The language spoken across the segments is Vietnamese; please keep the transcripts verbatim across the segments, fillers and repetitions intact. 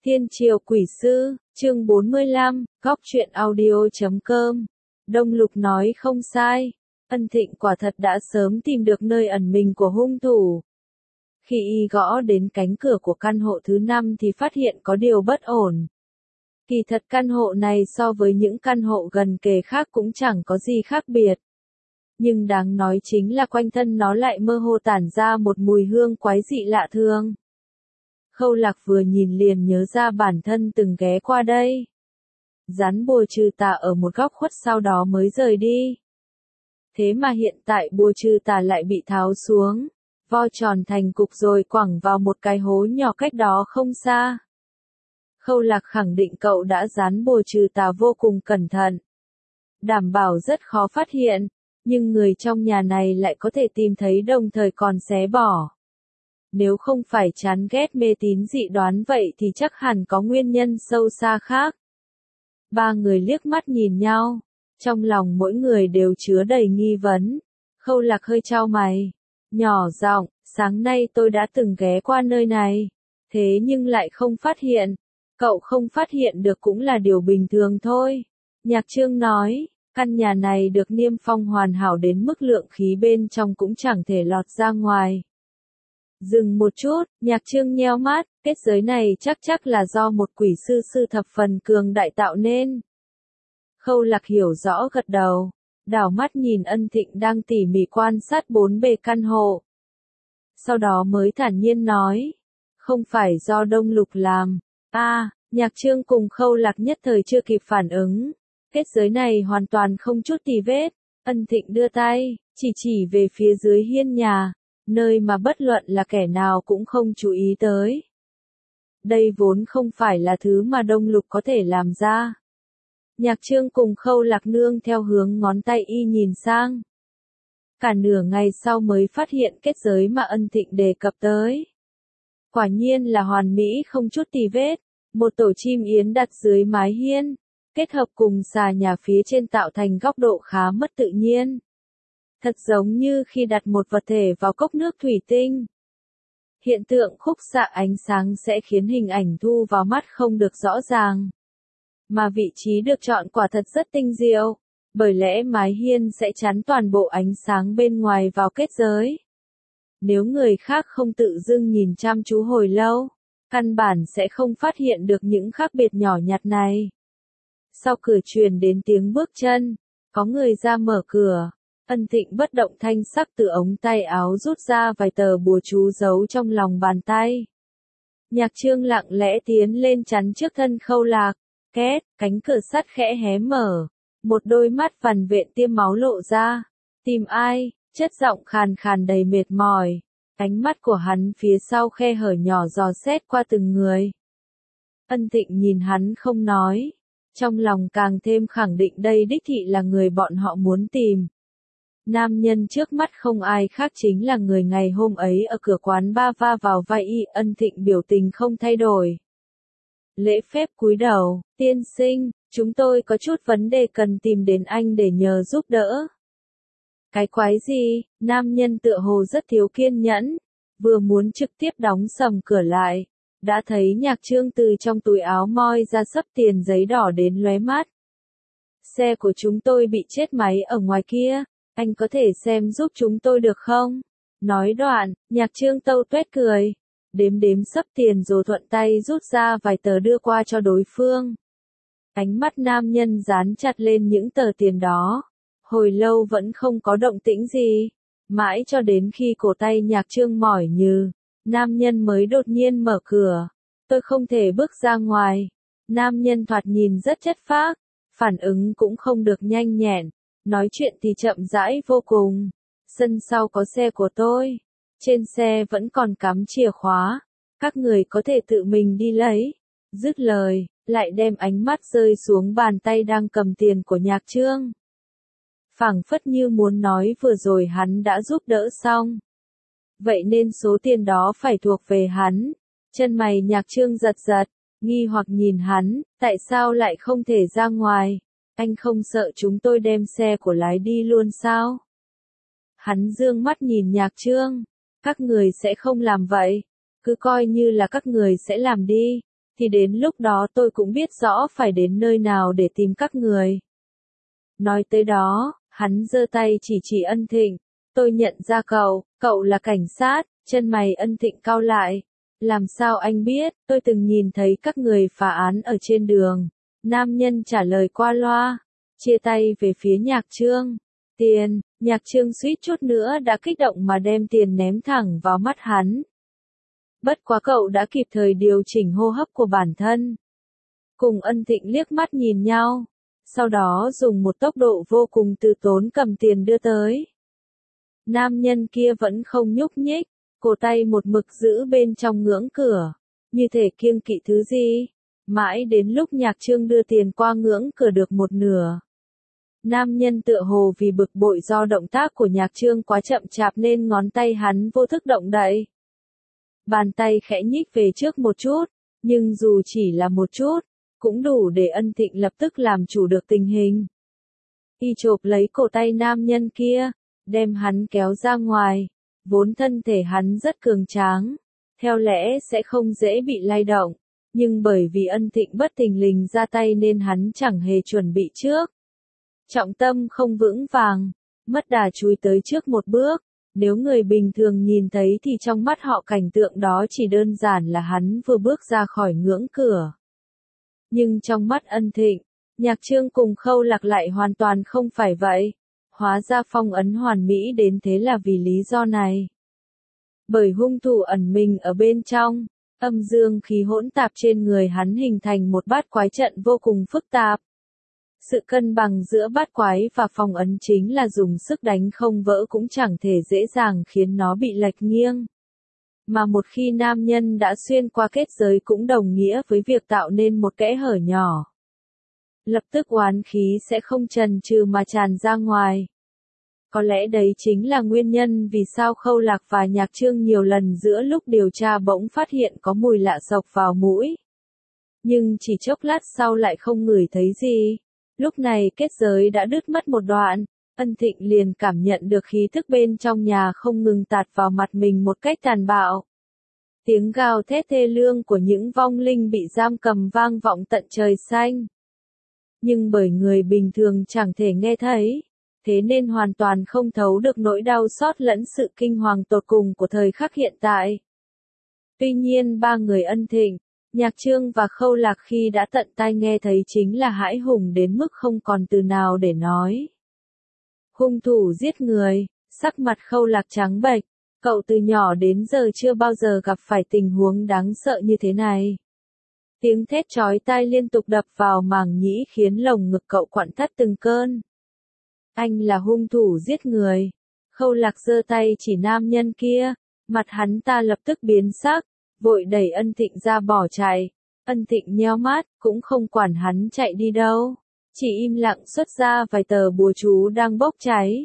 Thiên Triều Quỷ Sư, chương bốn mươi lăm, góc truyện audio chấm com. Đông Lục nói không sai, Ân Thịnh quả thật đã sớm tìm được nơi ẩn mình của hung thủ. Khi y gõ đến cánh cửa của căn hộ thứ năm thì phát hiện có điều bất ổn. Kỳ thật căn hộ này so với những căn hộ gần kề khác cũng chẳng có gì khác biệt. Nhưng đáng nói chính là quanh thân nó lại mơ hồ tản ra một mùi hương quái dị lạ thường. Khâu Lạc vừa nhìn liền nhớ ra bản thân từng ghé qua đây. Dán bùa trừ tà ở một góc khuất sau đó mới rời đi. Thế mà hiện tại bùa trừ tà lại bị tháo xuống, vo tròn thành cục rồi quẳng vào một cái hố nhỏ cách đó không xa. Khâu Lạc khẳng định cậu đã dán bùa trừ tà vô cùng cẩn thận. Đảm bảo rất khó phát hiện, nhưng người trong nhà này lại có thể tìm thấy đồng thời còn xé bỏ. Nếu không phải chán ghét mê tín dị đoán vậy thì chắc hẳn có nguyên nhân sâu xa khác. Ba người liếc mắt nhìn nhau, trong lòng mỗi người đều chứa đầy nghi vấn. Khâu Lạc hơi chau mày, nhỏ giọng, sáng nay tôi đã từng ghé qua nơi này, thế nhưng lại không phát hiện. Cậu không phát hiện được cũng là điều bình thường thôi. Nhạc Trương nói, căn nhà này được niêm phong hoàn hảo đến mức lượng khí bên trong cũng chẳng thể lọt ra ngoài. Dừng một chút, Nhạc Trương nheo mắt, kết giới này chắc chắc là do một quỷ sư sư thập phần cường đại tạo nên. Khâu Lạc hiểu rõ gật đầu, đảo mắt nhìn Ân Thịnh đang tỉ mỉ quan sát bốn bề căn hộ. Sau đó mới thản nhiên nói, không phải do Đông Lục làm. A, à, Nhạc Trương cùng Khâu Lạc nhất thời chưa kịp phản ứng. Kết giới này hoàn toàn không chút tì vết. Ân Thịnh đưa tay, chỉ chỉ về phía dưới hiên nhà, nơi mà bất luận là kẻ nào cũng không chú ý tới. Đây vốn không phải là thứ mà Đông Lục có thể làm ra. Nhạc Trương cùng Khâu Lạc nương theo hướng ngón tay y nhìn sang. Cả nửa ngày sau mới phát hiện kết giới mà Ân Thịnh đề cập tới. Quả nhiên là hoàn mỹ không chút tì vết, một tổ chim yến đặt dưới mái hiên, kết hợp cùng xà nhà phía trên tạo thành góc độ khá mất tự nhiên. Thật giống như khi đặt một vật thể vào cốc nước thủy tinh. Hiện tượng khúc xạ ánh sáng sẽ khiến hình ảnh thu vào mắt không được rõ ràng. Mà vị trí được chọn quả thật rất tinh diệu, bởi lẽ mái hiên sẽ chắn toàn bộ ánh sáng bên ngoài vào kết giới. Nếu người khác không tự dưng nhìn chăm chú hồi lâu, căn bản sẽ không phát hiện được những khác biệt nhỏ nhặt này. Sau cửa truyền đến tiếng bước chân, có người ra mở cửa. Ân Thịnh bất động thanh sắc từ ống tay áo rút ra vài tờ bùa chú giấu trong lòng bàn tay. Nhạc Trương lặng lẽ tiến lên chắn trước thân Khâu Lạc, két, cánh cửa sắt khẽ hé mở, một đôi mắt vằn vện tiêm máu lộ ra. Tìm ai? Chất giọng khàn khàn đầy mệt mỏi. Ánh mắt của hắn phía sau khe hở nhỏ dò xét qua từng người. Ân Thịnh nhìn hắn không nói, trong lòng càng thêm khẳng định đây đích thị là người bọn họ muốn tìm. Nam nhân trước mắt không ai khác chính là người ngày hôm ấy ở cửa quán ba va vào vai y. Ân Thịnh biểu tình không thay đổi. Lễ phép cúi đầu, tiên sinh, chúng tôi có chút vấn đề cần tìm đến anh để nhờ giúp đỡ. Cái quái gì? Nam nhân tựa hồ rất thiếu kiên nhẫn, vừa muốn trực tiếp đóng sầm cửa lại, đã thấy Nhạc Trương từ trong túi áo moi ra xấp tiền giấy đỏ đến lóe mắt. Xe của chúng tôi bị chết máy ở ngoài kia, anh có thể xem giúp chúng tôi được không? Nói đoạn, Nhạc Trương tâu tuét cười, đếm đếm xấp tiền rồi thuận tay rút ra vài tờ đưa qua cho đối phương. Ánh mắt nam nhân dán chặt lên những tờ tiền đó. Hồi lâu vẫn không có động tĩnh gì, mãi cho đến khi cổ tay Nhạc Trương mỏi nhừ, nam nhân mới đột nhiên mở cửa. Tôi không thể bước ra ngoài. Nam nhân thoạt nhìn rất chất phác, phản ứng cũng không được nhanh nhẹn, nói chuyện thì chậm rãi vô cùng. Sân sau có xe của tôi, trên xe vẫn còn cắm chìa khóa, các người có thể tự mình đi lấy. Dứt lời, lại đem ánh mắt rơi xuống bàn tay đang cầm tiền của Nhạc Trương. Phảng phất như muốn nói vừa rồi hắn đã giúp đỡ xong. Vậy nên số tiền đó phải thuộc về hắn. Chân mày Nhạc Trương giật giật, nghi hoặc nhìn hắn, tại sao lại không thể ra ngoài? Anh không sợ chúng tôi đem xe của lái đi luôn sao? Hắn dương mắt nhìn Nhạc Trương, các người sẽ không làm vậy, cứ coi như là các người sẽ làm đi. thì đến lúc đó tôi cũng biết rõ phải đến nơi nào để tìm các người. Nói tới đó, hắn giơ tay chỉ chỉ Ân Thịnh. Tôi nhận ra cậu, cậu là cảnh sát, chân mày Ân Thịnh cau lại. Làm sao anh biết, tôi từng nhìn thấy các người phá án ở trên đường. Nam nhân trả lời qua loa, chia tay về phía Nhạc Trương. Tiền, Nhạc Trương suýt chút nữa đã kích động mà đem tiền ném thẳng vào mắt hắn. Bất quá cậu đã kịp thời điều chỉnh hô hấp của bản thân. Cùng Ân Thịnh liếc mắt nhìn nhau, sau đó dùng một tốc độ vô cùng từ tốn cầm tiền đưa tới. Nam nhân kia vẫn không nhúc nhích, cổ tay một mực giữ bên trong ngưỡng cửa, như thể kiêng kỵ thứ gì. Mãi đến lúc Nhạc Trương đưa tiền qua ngưỡng cửa được một nửa. Nam nhân tựa hồ vì bực bội do động tác của Nhạc Trương quá chậm chạp nên ngón tay hắn vô thức động đậy. Bàn tay khẽ nhích về trước một chút, nhưng dù chỉ là một chút, cũng đủ để Ân Thịnh lập tức làm chủ được tình hình. Y chộp lấy cổ tay nam nhân kia, đem hắn kéo ra ngoài, vốn thân thể hắn rất cường tráng, theo lẽ sẽ không dễ bị lay động, nhưng bởi vì Ân Thịnh bất thình lình ra tay nên hắn chẳng hề chuẩn bị trước. Trọng tâm không vững vàng, mất đà chúi tới trước một bước. Nếu người bình thường nhìn thấy thì trong mắt họ cảnh tượng đó chỉ đơn giản là hắn vừa bước ra khỏi ngưỡng cửa. Nhưng trong mắt Ân Thịnh, Nhạc Trương cùng Khâu Lạc lại hoàn toàn không phải vậy. Hóa ra phong ấn hoàn mỹ đến thế là vì lý do này. Bởi hung thủ ẩn mình ở bên trong, âm dương khí hỗn tạp trên người hắn hình thành một bát quái trận vô cùng phức tạp. Sự cân bằng giữa bát quái và phong ấn chính là dùng sức đánh không vỡ cũng chẳng thể dễ dàng khiến nó bị lệch nghiêng. Mà một khi nam nhân đã xuyên qua kết giới cũng đồng nghĩa với việc tạo nên một kẽ hở nhỏ. Lập tức oán khí sẽ không chần chừ mà tràn ra ngoài. Có lẽ đấy chính là nguyên nhân vì sao Khâu Lạc và Nhạc Trương nhiều lần giữa lúc điều tra bỗng phát hiện có mùi lạ xộc vào mũi. Nhưng chỉ chốc lát sau lại không ngửi thấy gì. Lúc này kết giới đã đứt mất một đoạn, Ân Thịnh liền cảm nhận được khí thức bên trong nhà không ngừng tạt vào mặt mình một cách tàn bạo. Tiếng gào thét thê lương của những vong linh bị giam cầm vang vọng tận trời xanh. Nhưng bởi người bình thường chẳng thể nghe thấy, thế nên hoàn toàn không thấu được nỗi đau xót lẫn sự kinh hoàng tột cùng của thời khắc hiện tại. Tuy nhiên ba người Ân Thịnh, Nhạc Trương và Khâu Lạc khi đã tận tai nghe thấy chính là hãi hùng đến mức không còn từ nào để nói. Hung thủ giết người, sắc mặt Khâu Lạc trắng bệch, cậu từ nhỏ đến giờ chưa bao giờ gặp phải tình huống đáng sợ như thế này. Tiếng thét chói tai liên tục đập vào màng nhĩ khiến lồng ngực cậu quặn thắt từng cơn. Anh là hung thủ giết người. Khâu Lạc giơ tay chỉ nam nhân kia, mặt hắn ta lập tức biến sắc, vội đẩy Ân Thịnh ra bỏ chạy. Ân Thịnh nheo mắt, cũng không quản hắn chạy đi đâu, chỉ im lặng xuất ra vài tờ bùa chú đang bốc cháy.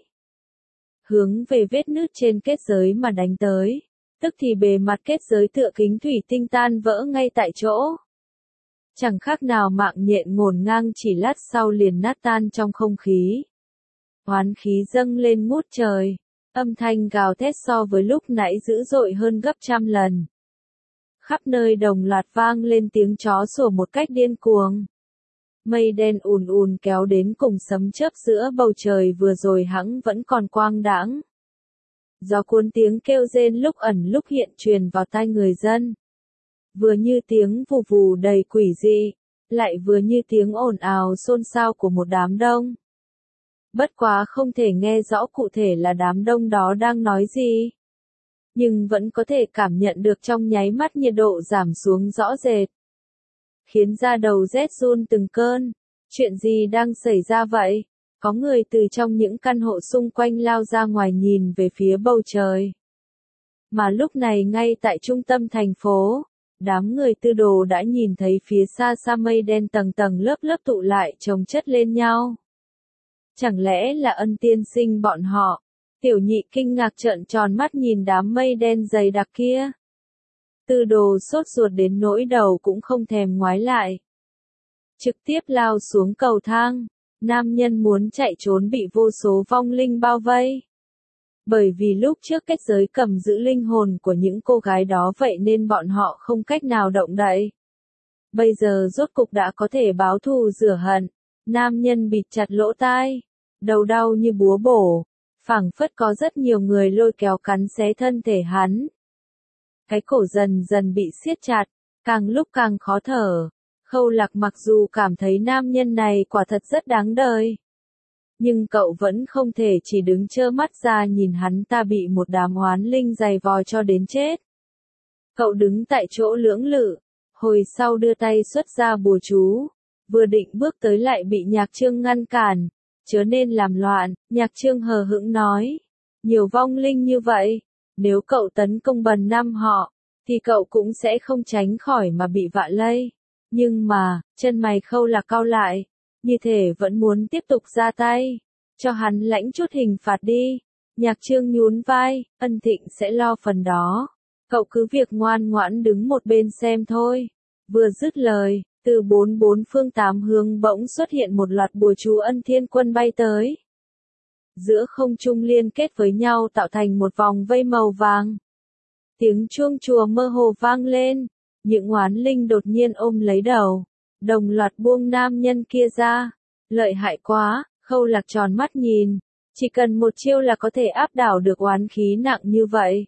Hướng về vết nứt trên kết giới mà đánh tới, tức thì bề mặt kết giới tựa kính thủy tinh tan vỡ ngay tại chỗ. Chẳng khác nào mạng nhện ngổn ngang chỉ lát sau liền nát tan trong không khí. Oán khí dâng lên ngút trời, âm thanh gào thét so với lúc nãy dữ dội hơn gấp trăm lần. Khắp nơi đồng loạt vang lên tiếng chó sủa một cách điên cuồng. Mây đen ùn ùn kéo đến cùng sấm chớp giữa bầu trời vừa rồi hẵng vẫn còn quang đãng. Gió cuốn tiếng kêu rên lúc ẩn lúc hiện truyền vào tai người dân. Vừa như tiếng vù vù đầy quỷ dị, lại vừa như tiếng ồn ào xôn xao của một đám đông. Bất quá không thể nghe rõ cụ thể là đám đông đó đang nói gì. Nhưng vẫn có thể cảm nhận được trong nháy mắt nhiệt độ giảm xuống rõ rệt. Khiến da đầu rét run từng cơn. Chuyện gì đang xảy ra vậy? Có người từ trong những căn hộ xung quanh lao ra ngoài nhìn về phía bầu trời. Mà lúc này ngay tại trung tâm thành phố, đám người tư đồ đã nhìn thấy phía xa xa mây đen tầng tầng lớp lớp tụ lại chồng chất lên nhau. Chẳng lẽ là Ân tiên sinh bọn họ? Tiểu nhị kinh ngạc trợn tròn mắt nhìn đám mây đen dày đặc kia. Tư đồ sốt ruột đến nỗi đầu cũng không thèm ngoái lại. Trực tiếp lao xuống cầu thang, nam nhân muốn chạy trốn bị vô số vong linh bao vây. Bởi vì lúc trước kết giới cầm giữ linh hồn của những cô gái đó vậy nên bọn họ không cách nào động đậy. Bây giờ rốt cục đã có thể báo thù rửa hận. Nam nhân bịt chặt lỗ tai, đầu đau như búa bổ, phảng phất có rất nhiều người lôi kéo cắn xé thân thể hắn. Cái cổ dần dần bị siết chặt, càng lúc càng khó thở. Khâu Lạc mặc dù cảm thấy nam nhân này quả thật rất đáng đời, nhưng cậu vẫn không thể chỉ đứng trơ mắt ra nhìn hắn ta bị một đám oán linh giày vò cho đến chết. Cậu đứng tại chỗ lưỡng lự, hồi sau đưa tay xuất ra bùa chú, vừa định bước tới lại bị Nhạc Trương ngăn cản. Chớ nên làm loạn, Nhạc Trương hờ hững nói. Nhiều vong linh như vậy, nếu cậu tấn công bần năm họ, thì cậu cũng sẽ không tránh khỏi mà bị vạ lây. Nhưng mà, chân mày Khâu Lạc cau lại, như thể vẫn muốn tiếp tục ra tay, cho hắn lãnh chút hình phạt đi. Nhạc Trương nhún vai, Ân Thịnh sẽ lo phần đó. Cậu cứ việc ngoan ngoãn đứng một bên xem thôi. Vừa dứt lời, từ bốn bốn phương tám hướng bỗng xuất hiện một loạt bùa chú Ân Thiên Quân bay tới. Giữa không trung liên kết với nhau tạo thành một vòng vây màu vàng. Tiếng chuông chùa mơ hồ vang lên, những oán linh đột nhiên ôm lấy đầu, đồng loạt buông nam nhân kia ra. Lợi hại quá, Khâu Lạc tròn mắt nhìn, chỉ cần một chiêu là có thể áp đảo được oán khí nặng như vậy.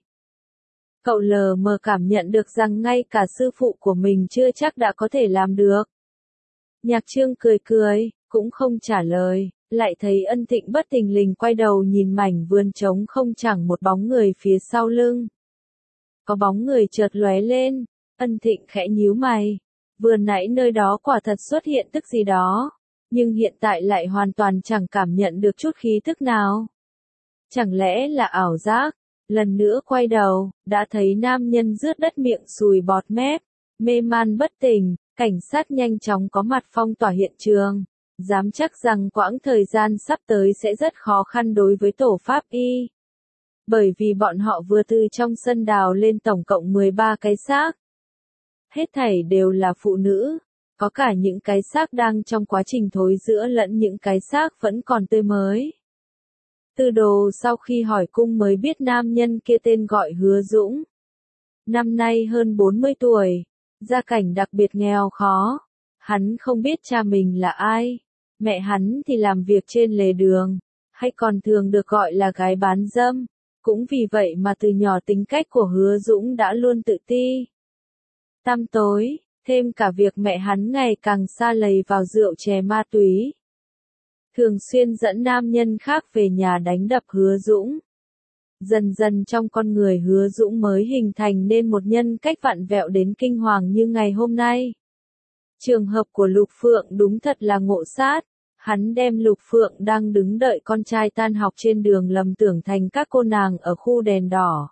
Cậu lờ mờ cảm nhận được rằng ngay cả sư phụ của mình chưa chắc đã có thể làm được. Nhạc Trương cười cười, cũng không trả lời, lại thấy Ân Thịnh bất thình lình quay đầu nhìn mảnh vườn trống không chẳng một bóng người phía sau lưng. Có bóng người chợt lóe lên, Ân Thịnh khẽ nhíu mày, vừa nãy nơi đó quả thật xuất hiện tức gì đó, nhưng hiện tại lại hoàn toàn chẳng cảm nhận được chút khí tức nào. Chẳng lẽ là ảo giác? Lần nữa quay đầu, đã thấy nam nhân rướt đất miệng sùi bọt mép, mê man bất tỉnh, cảnh sát nhanh chóng có mặt phong tỏa hiện trường. Dám chắc rằng quãng thời gian sắp tới sẽ rất khó khăn đối với tổ pháp y. Bởi vì bọn họ vừa từ trong sân đào lên tổng cộng mười ba cái xác. Hết thảy đều là phụ nữ, có cả những cái xác đang trong quá trình thối rữa lẫn những cái xác vẫn còn tươi mới. Tư Đồ sau khi hỏi cung mới biết nam nhân kia tên gọi Hứa Dũng. Năm nay hơn bốn mươi tuổi, gia cảnh đặc biệt nghèo khó. Hắn không biết cha mình là ai, mẹ hắn thì làm việc trên lề đường, hay còn thường được gọi là gái bán dâm. Cũng vì vậy mà từ nhỏ tính cách của Hứa Dũng đã luôn tự ti, tăm tối, thêm cả việc mẹ hắn ngày càng sa lầy vào rượu chè ma túy. Thường xuyên dẫn nam nhân khác về nhà đánh đập Hứa Dũng. Dần dần trong con người Hứa Dũng mới hình thành nên một nhân cách vặn vẹo đến kinh hoàng như ngày hôm nay. Trường hợp của Lục Phượng đúng thật là ngộ sát. Hắn đem Lục Phượng đang đứng đợi con trai tan học trên đường lầm tưởng thành các cô nàng ở khu đèn đỏ.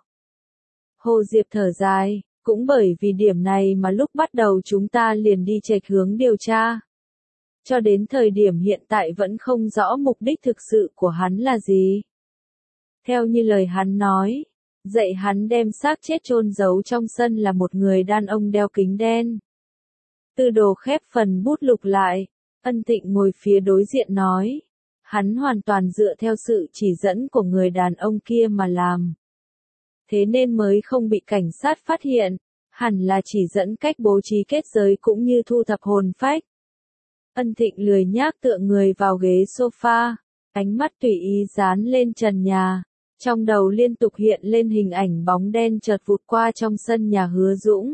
Hồ Diệp thở dài, cũng bởi vì điểm này mà lúc bắt đầu chúng ta liền đi chệch hướng điều tra. Cho đến thời điểm hiện tại vẫn không rõ mục đích thực sự của hắn là gì. Theo như lời hắn nói, dạy hắn đem xác chết chôn giấu trong sân là một người đàn ông đeo kính đen. Tư Đồ khép phần bút lục lại, Ân Thịnh ngồi phía đối diện nói, hắn hoàn toàn dựa theo sự chỉ dẫn của người đàn ông kia mà làm. Thế nên mới không bị cảnh sát phát hiện, hẳn là chỉ dẫn cách bố trí kết giới cũng như thu thập hồn phách. Ân Thịnh lười nhác tựa người vào ghế sofa, ánh mắt tùy ý dán lên trần nhà, trong đầu liên tục hiện lên hình ảnh bóng đen chợt vụt qua trong sân nhà Hứa Dũng.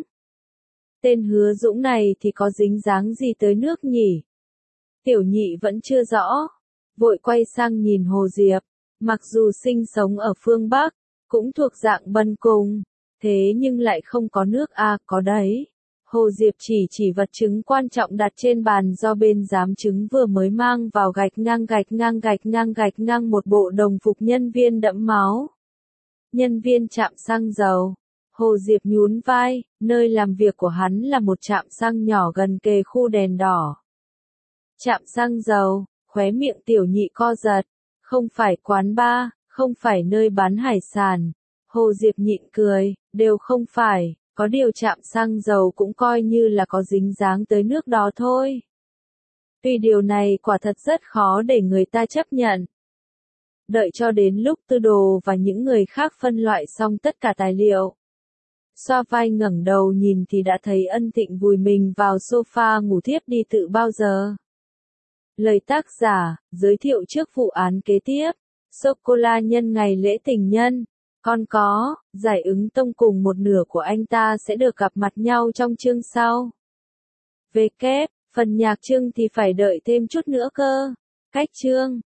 Tên Hứa Dũng này thì có dính dáng gì tới nước nhỉ? Tiểu Nhị vẫn chưa rõ, vội quay sang nhìn Hồ Diệp, mặc dù sinh sống ở phương Bắc, cũng thuộc dạng bần cùng, thế nhưng lại không có nước a, có đấy. Hồ Diệp chỉ chỉ vật chứng quan trọng đặt trên bàn do bên giám chứng vừa mới mang vào gạch ngang gạch ngang gạch ngang gạch ngang một bộ đồng phục nhân viên đẫm máu. Nhân viên trạm xăng dầu. Hồ Diệp nhún vai, nơi làm việc của hắn là một trạm xăng nhỏ gần kề khu đèn đỏ. Trạm xăng dầu, khóe miệng Tiểu Nhị co giật, không phải quán bar, không phải nơi bán hải sản. Hồ Diệp nhịn cười, đều không phải, có điều trạm xăng dầu cũng coi như là có dính dáng tới nước đó thôi. Tuy điều này quả thật rất khó để người ta chấp nhận. Đợi cho đến lúc Tư Đồ và những người khác phân loại xong tất cả tài liệu, Xoa vai ngẩng đầu nhìn thì đã thấy Ân Thịnh vùi mình vào sofa ngủ thiếp đi tự bao giờ. Lời tác giả, giới thiệu trước vụ án kế tiếp. Sô-cô-la nhân ngày lễ tình nhân. Còn có, giải ứng tông cùng một nửa của anh ta sẽ được gặp mặt nhau trong chương sau. Về kép, phần nhạc chương thì phải đợi thêm chút nữa cơ. Cách chương